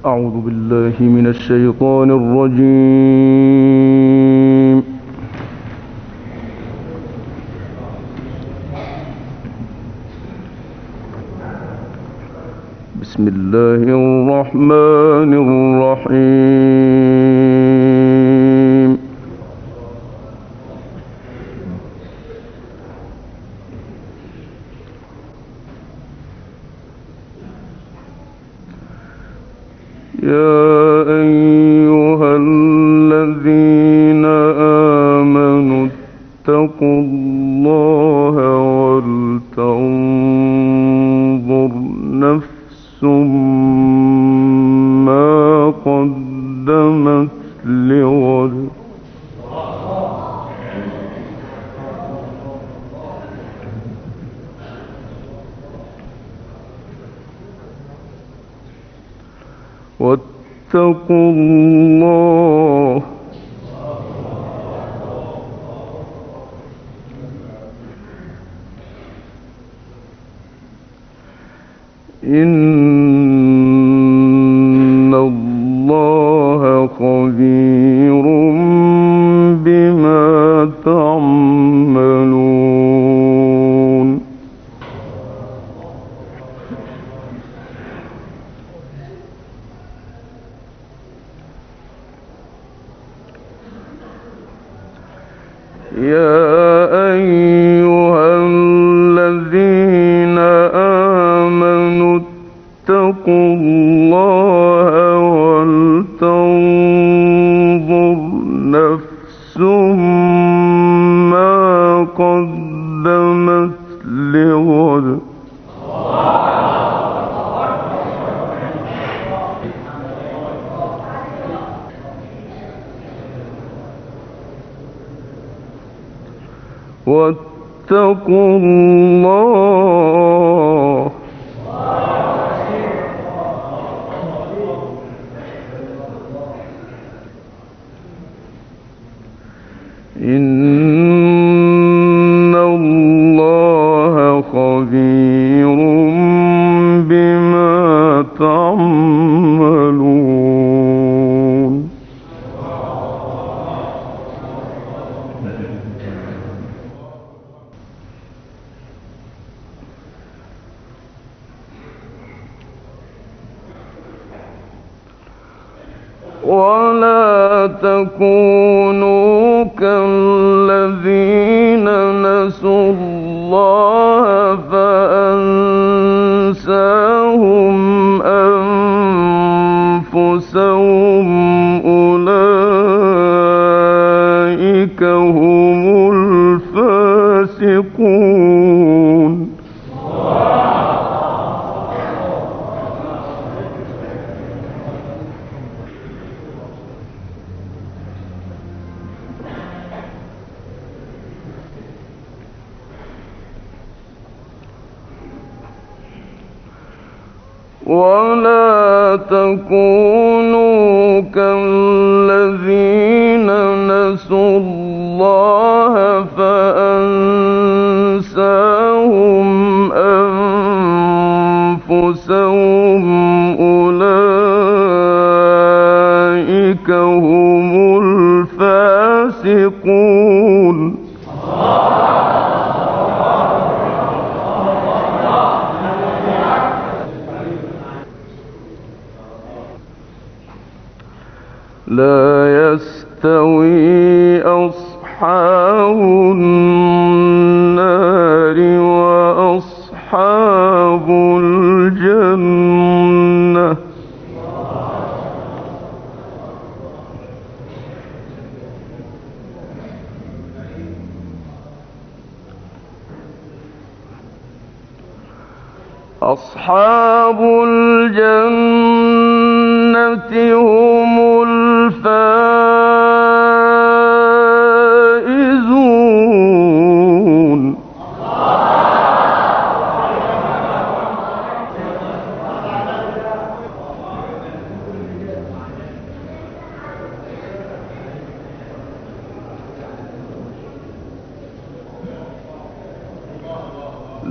أعوذ بالله من الشيطان الرجيم. بسم الله الرحمن الرحيم. يا أيها الذين آمنوا اتقوا الله ولتنظر نفس ما قدمت لغد واتقوا الله إن الله خبير بما تعملون. يا أيها الذين آمنوا اتقوا الله ولتنظر نفس ما قدمت لغد واتقوا الله إن الله خبير بما تعملون. ولا تكونوا كالذين نسوا الله فأنساهم أنفسهم أولئك هم الفاسقون. ولا تكونوا كالذين نسوا الله فأنساهم أنفسهم أولئك هم الفاسقون. لا يستوي أصحاب النار وأصحاب الجنة أصحاب الجنة هم الفائزون.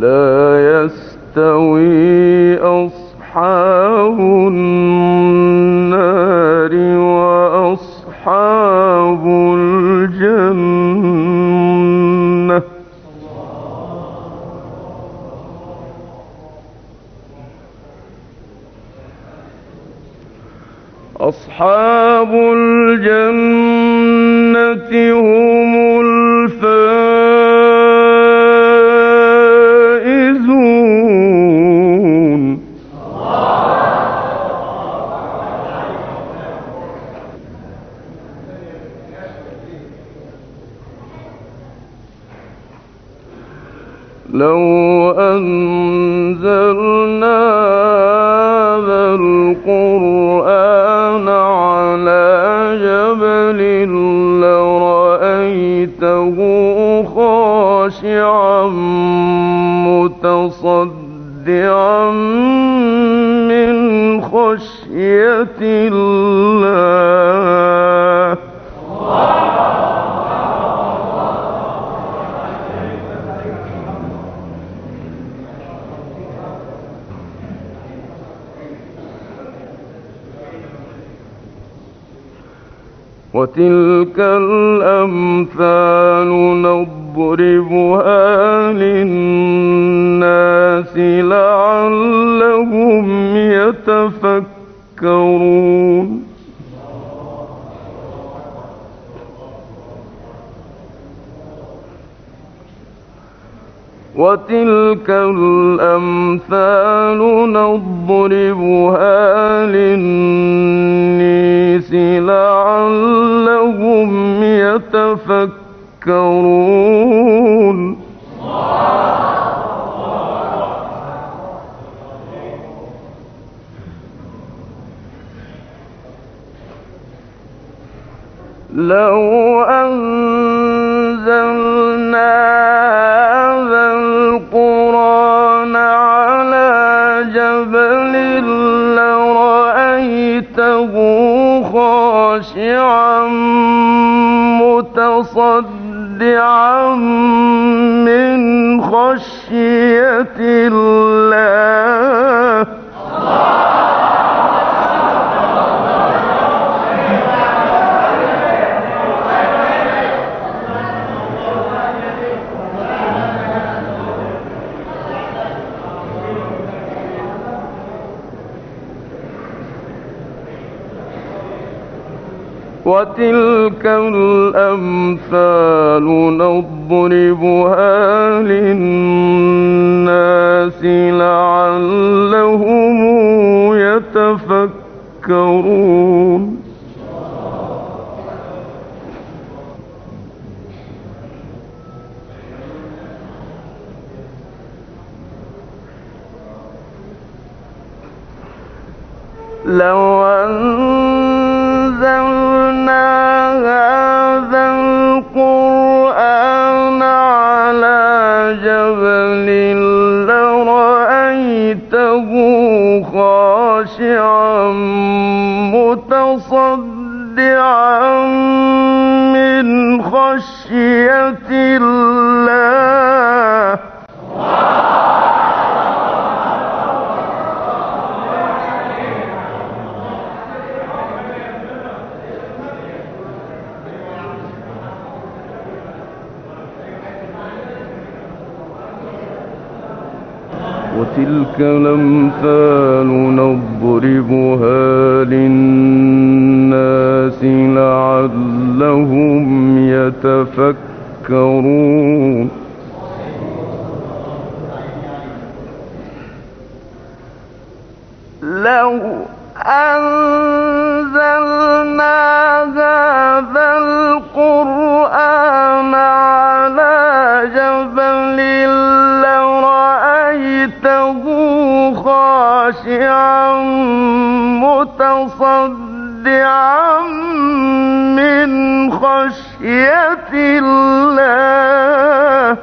لا يستوي أصحاب النار أصحاب الجنة هم الفائزون. لو أنزلنا هذا القرآن على جبل لرأيته خاشعا متصدعا من خشية الله. وتلك الأمثال نضربها للناس لعلهم يتفكرون. وتلك الأمثال نضربها للناس لعلهم يتفكرون. لو أنزلنا هذا القرآن على جبل لرأيته خاشعا متصدعا من خشية الله. وتلك الأمثال نضربها للناس لعلهم يتفكرون. لو أنزلنا هذا القرآن على جبل لرأيته خاشعا متصدعا من خشية الله. وتلك الأمثال نضربها للناس لعلهم يتفكرون. لو أنزلنا هذا القرآن على جبل لرأيته خاشعا متصدعا من خشية الله.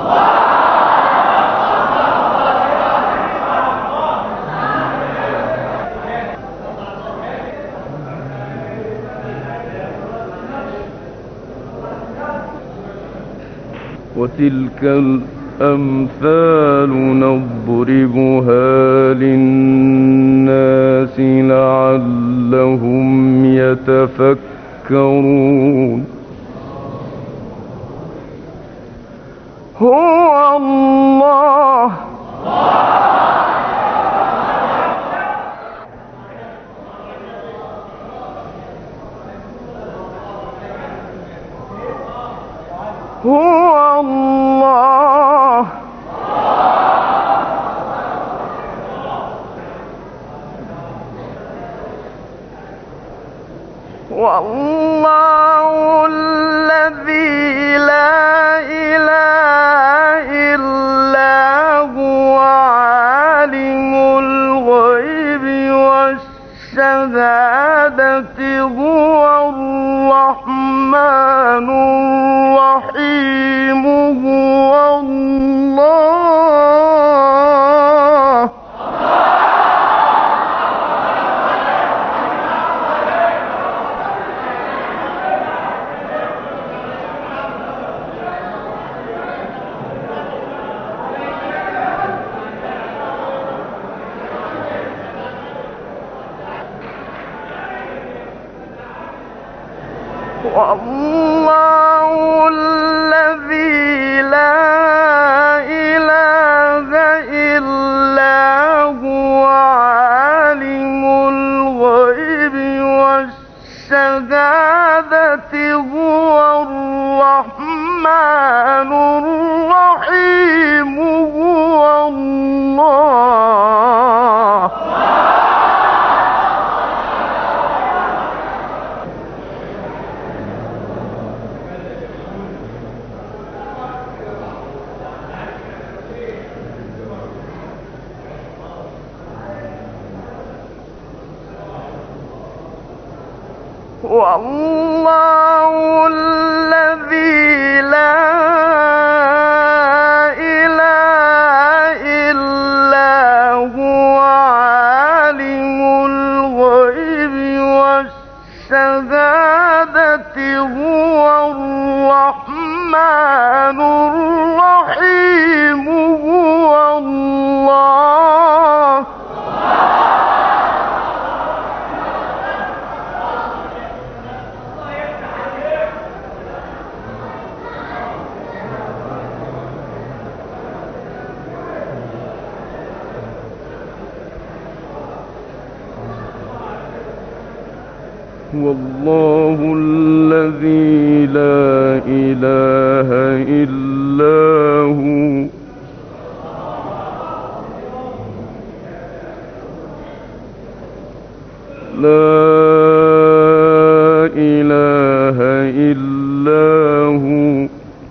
وتلك الأمثال نضربها للناس لعلهم يتفكرون. هو الله والله الذي لا إله إلا هو عالم الغيب والشهادة هو الرحمن الرحيم هو الله. والله الذي لا إله إلا هو عالم الغيب والشهادة هو الرحمن الرحيم هو الله. والله الذي لا إله إلا هو عالم الغيب والشهادة هو الرحمن الرحيم هو الله. والله الذي لا إله إلا هو لا إله إلا هو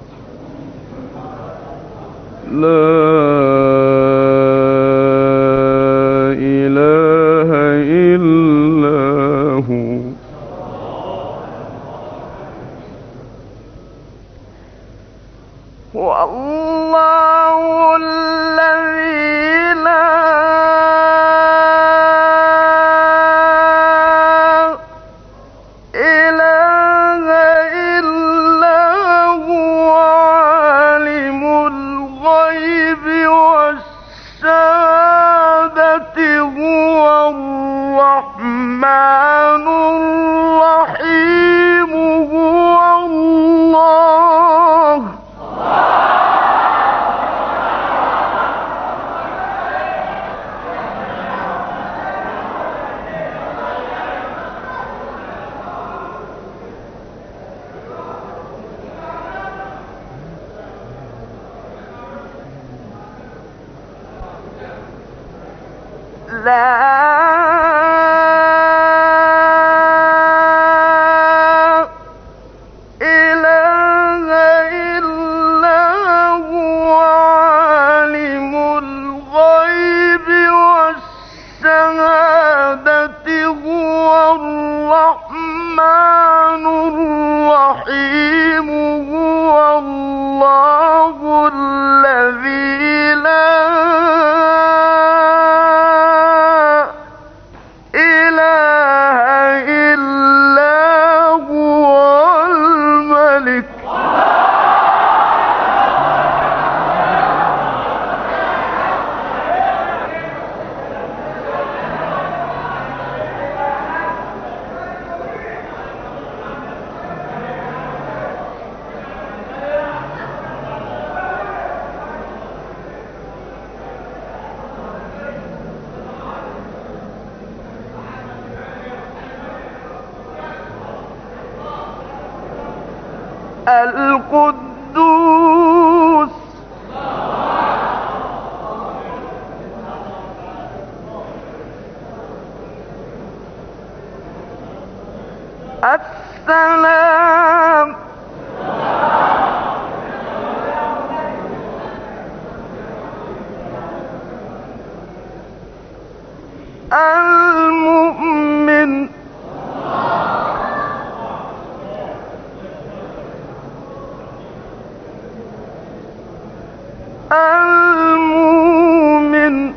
لا إله إلا هو. والله الذي لا إله إلا هو عالم الغيب والشهادة هو الرحمن الرحيم هو الله. لا إله إلا هو عالم الغيب والشهادة هو الرحمن الرحيم هو الله الذي لا القدوس السلام المؤمن المؤمن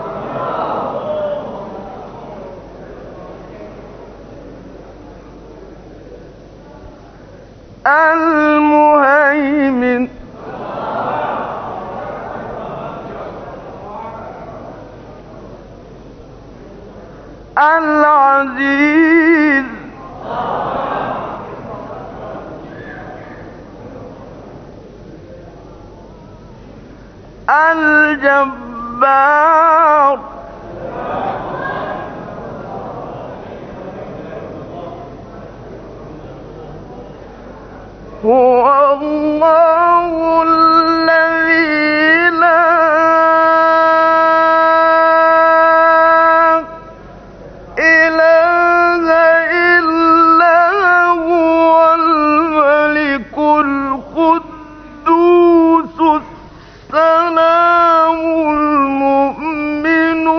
المهيمن العزيز الجبار هو الله الذي لا إله إلا هو الملك القدوس السلام المؤمن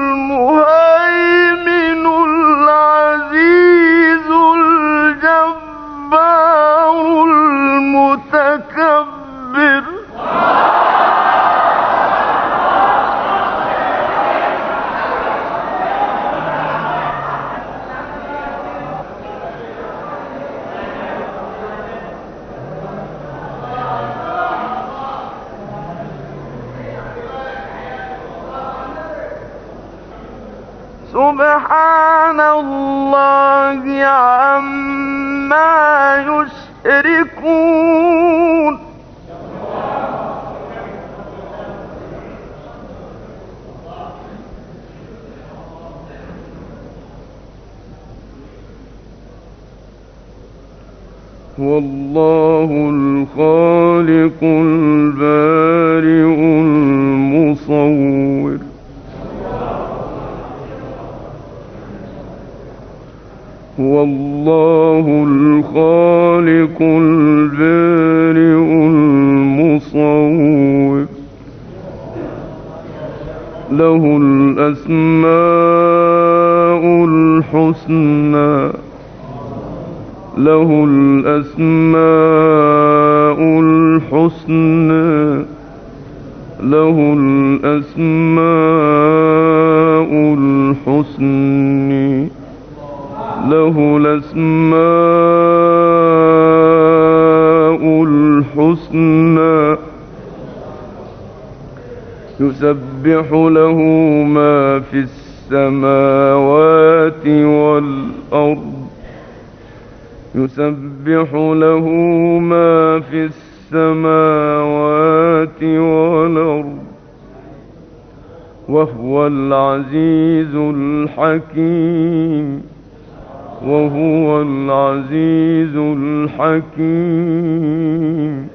المهيمن العزيز الجبار المتكبر سبحان الله عما يشركون هو الله الخالق البارئ المصور هو الله الخالق البارئ المصور له الأسماء الحسنى له الأسماء الحسنى له الأسماء الحسنى له الأسماء الحسنى يسبح له ما في السماوات والأرض يسبح له ما في السماوات والأرض وهو العزيز الحكيم وهو العزيز الحكيم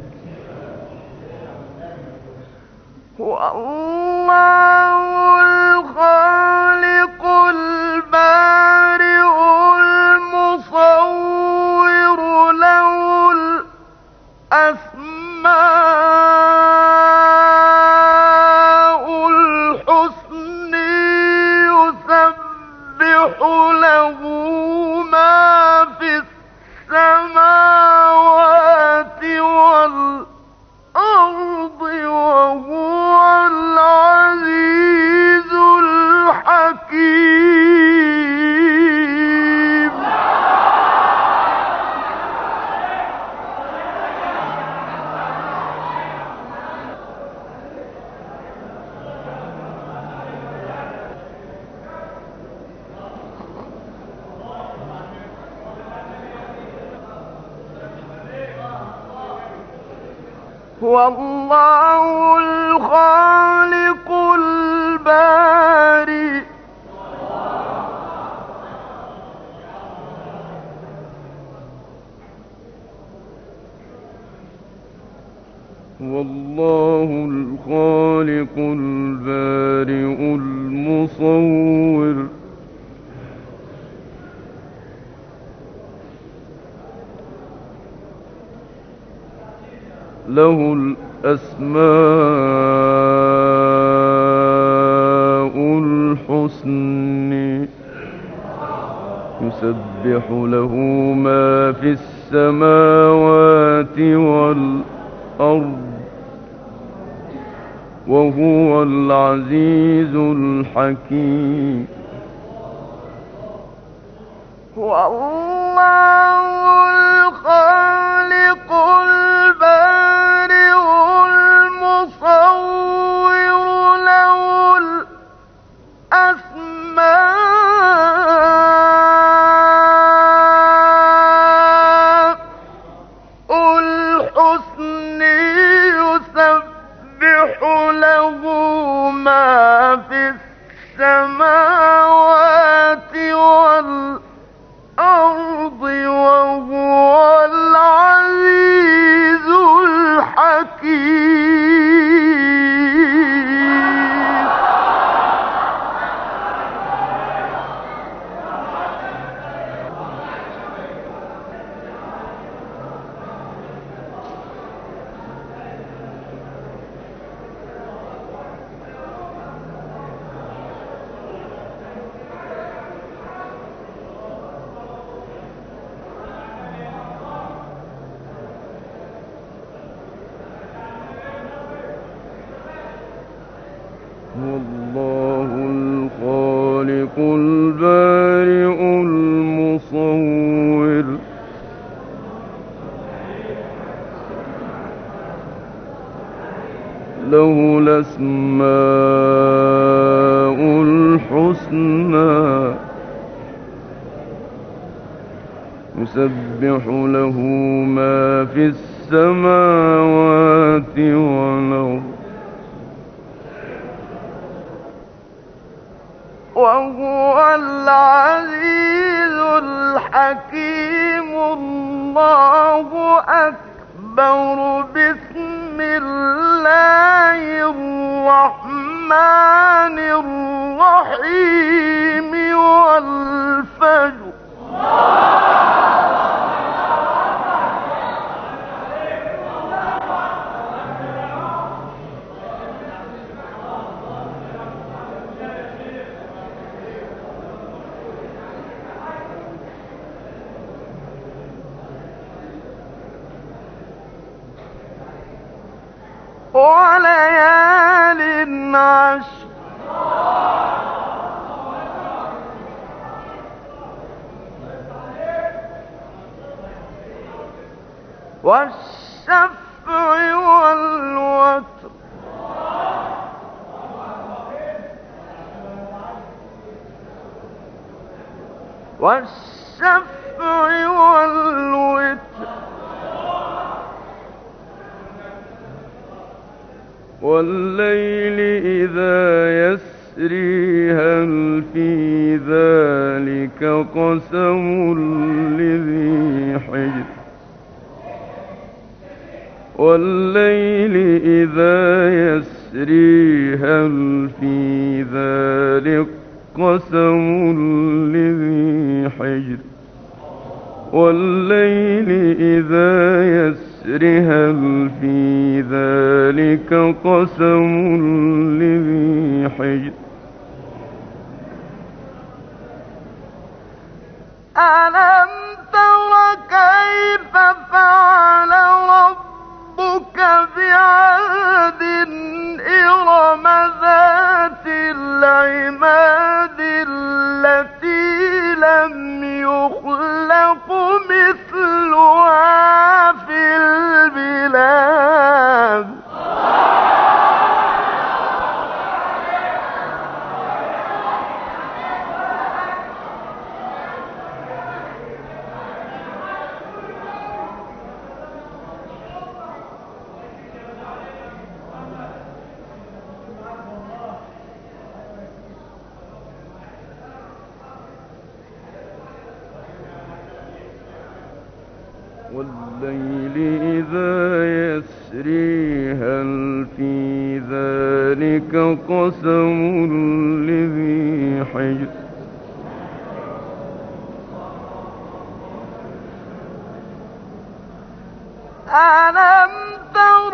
هو الله الخالق البارئ المصور له الأسماء الحسنى يسبح له ما في السماوات والأرض وهو العزيز الحكيم هو الله الخالق البارئ هو الله الخالق البارئ المصور له الأسماء الحسن يسبح له ما في السماوات والأرض وهو العزيز الحكيم. والله الخالق البارئ المصور له الأسماء الحسن يسبح له ما في السماوات والأرض وهو العزيز الحكيم. والله الخالق البارئ المصور له الأسماء الحسنى يسبح له ما في السماوات والأرض وهو العزيز الحكيم. الله أكبر. بسم الله الرحمن الرحيم. والفجر وليال عشر. والشفع والوتر. والشفع والوتر. والليل إذا يسري هل في ذلك قسم لذي حجر. والليل إذا يسري هل في ذلك قسم لذي حجر. والليل إذا يسري هل في ذلك قسم لذي حجر. ألم تر كيف فعل ربك بعاد إرم ذات العماد التي لم يخلق مثلها في البلاد. والليل إذا يسري هل في ذلك قسم لذي حجر. ألم تر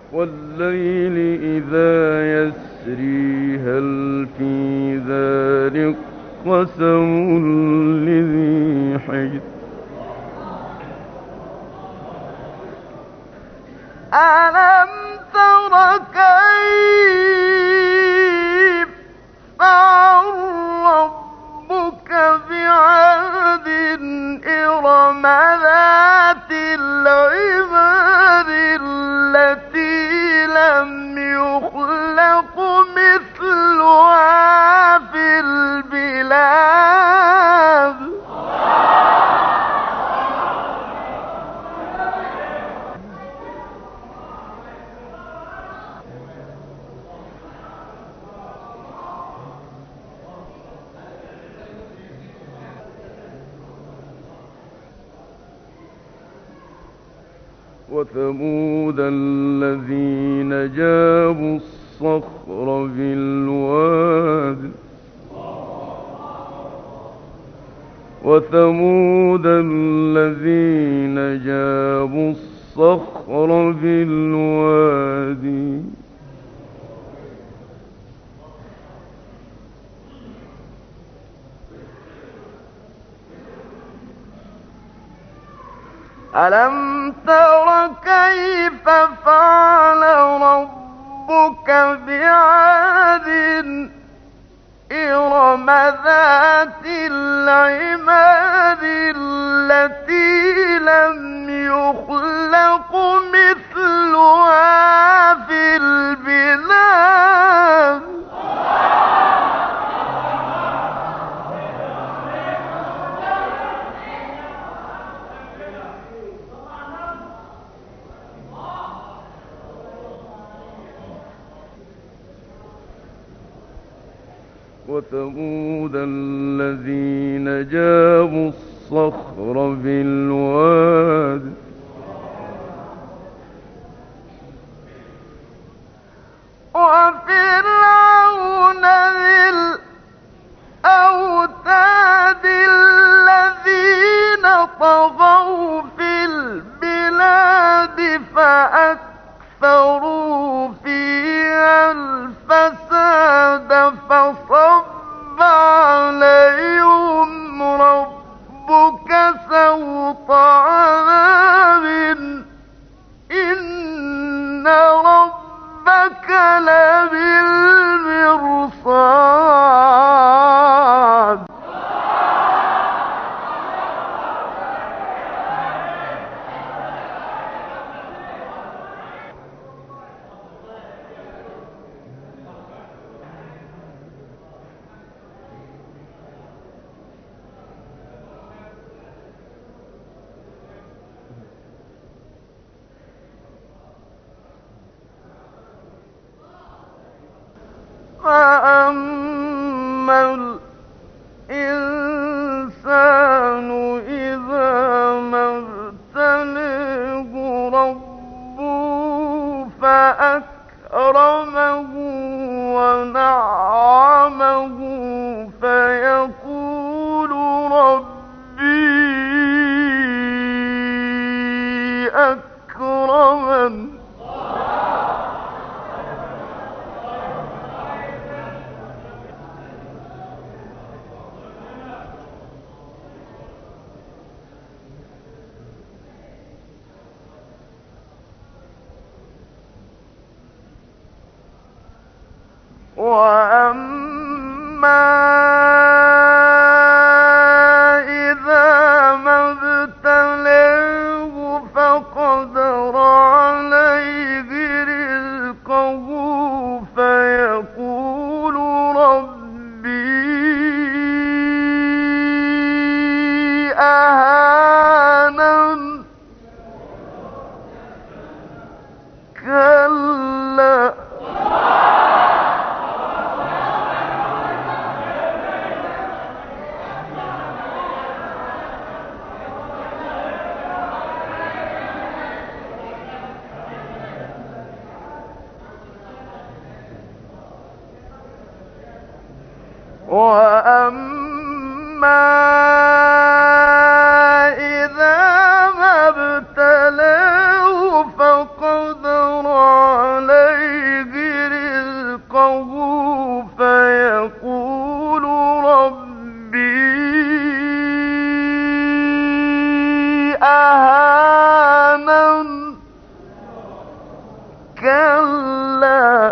والليل إذا يسري هل في ذلك قسم لذي حجر ألم تر كيف فعل ربك بعاد إرم ذات العماد التي لم يخلق مثلها في البلاد وثمود الذين جابوا الصخر بالواد وثمود الذين جابوا الصخر بالوادي ألم تر كيف فعل ربك بعاد إرم ذات العماد التي لم يخلق مثلها في البلاد وثمود الذين جابوا الصخر بالواد وفرعون ذي الأوتاد الذين طغوا في البلاد فأكثروا فيها الفساد فصب عليهم ربك سوط عذاب إن ربك لبالمرصاد فأما الإنسان إذا ما ابتليه ربه فأكرمه ونعمه فيقول ربي أكرمن وأما إذا ما ابتليه فقدر عليه رزقه فيقول ربي أهانن كلا وأما إذا ما ابتلاه فقدر يقدر عليه رزقه فيقول ربي أهانن. كلا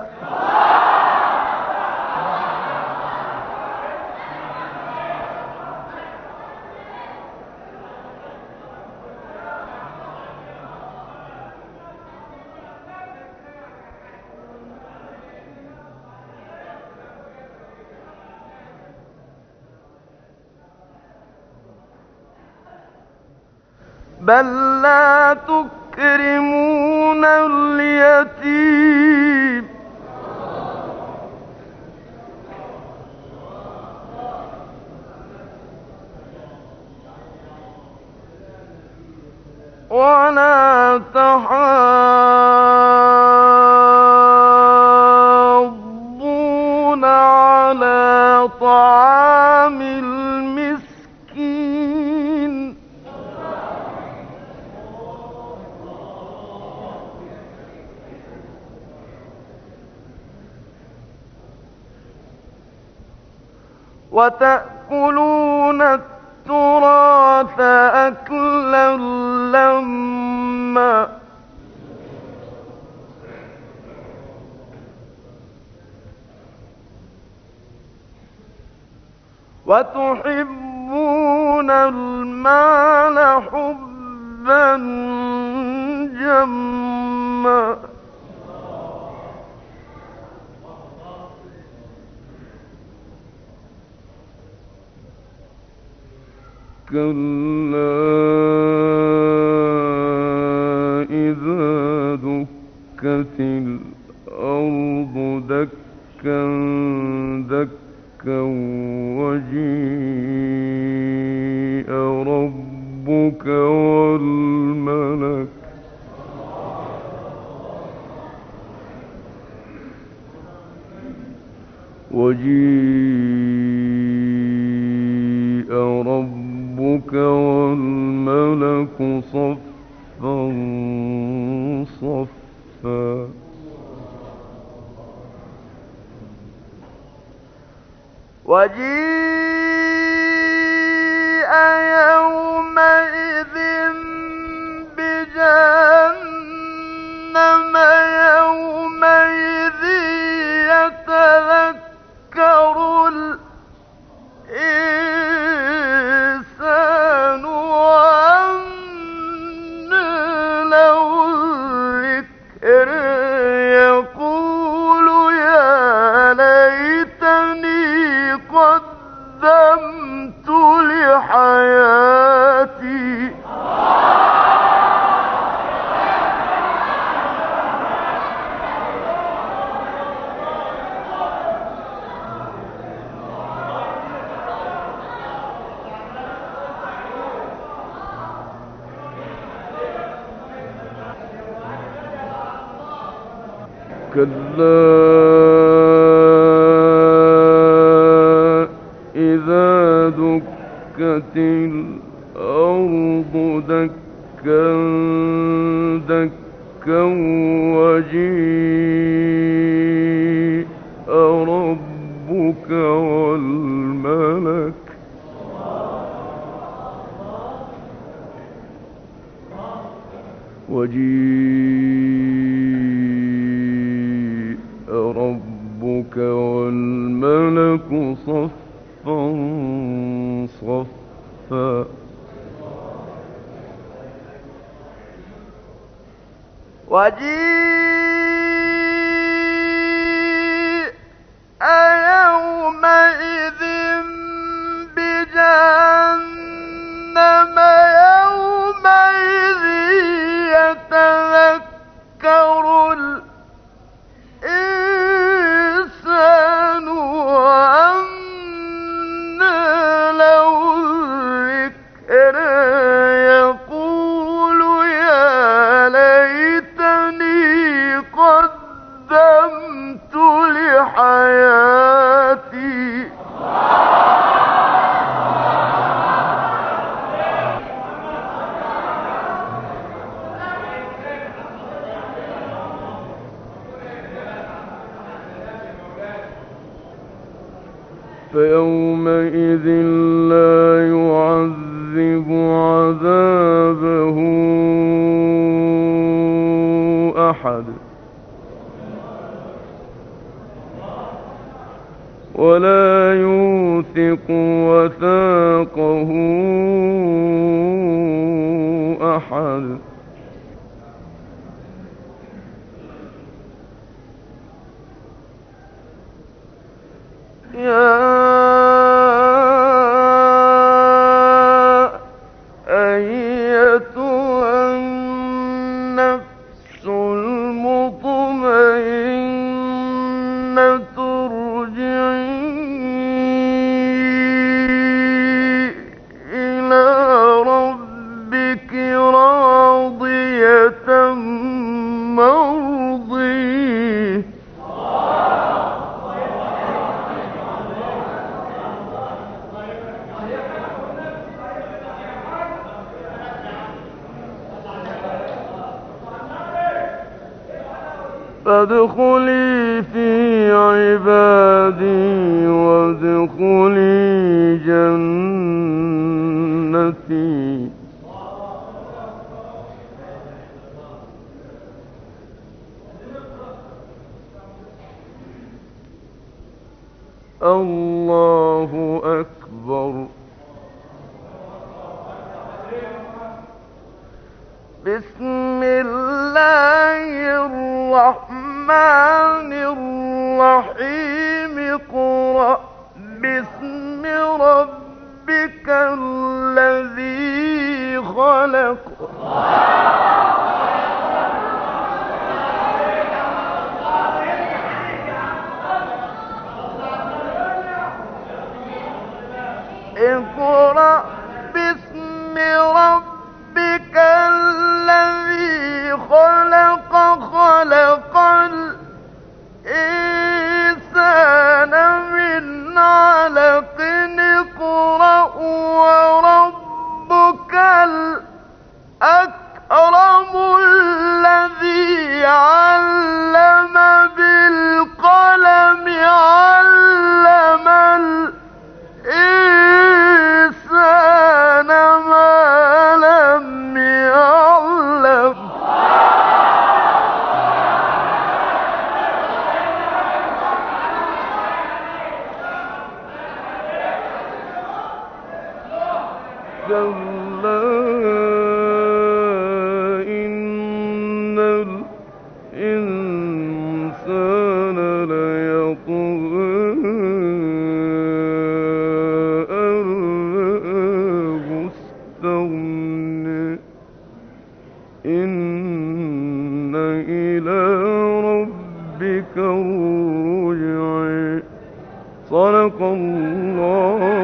بل لا تكرمون اليتيم ولا تحاضون على طعام المسكين وتأكلون التراث أكلا لما وتحبون المال حبا جما كلا إذا دكت الأرض دكا دكا وجيء ربك والملك والملك صفا صفا وجيء يومئذ بجهنم يومئذ يتذكر الإنسان وأنى له الذكر يقول يا ليتني قدمت لحياتي كلا إذا دكت الأرض دكا دكا وجيء ربك والملك صفا صفا وجيء يومئذ بجهنم يومئذ يتذكر الإنسان وأنى له الذكر يقول يا ليتني فيومئذ لا يعذب عذابه أحد ولا يوثق وثاقه أحد. يا أيتها النفس المطمئنة ارجعي إلى ربك راضية مرضية فادخلي في عبادي وادخلي جنتي. الله أكبر. بسم الله الرحمن الرحيم. اقرأ باسم ربك الذي خلق. اقرأ باسم ربك الذي خلق. خلق الإنسان من علق. اقرأ وربك الأكرم الذي علم بالقلم. علم الإنسان ما لم يعلم. كلا إن الإنسان ليطغى أن رآه استغنى. إن إلى ربك الرجع. صدق الله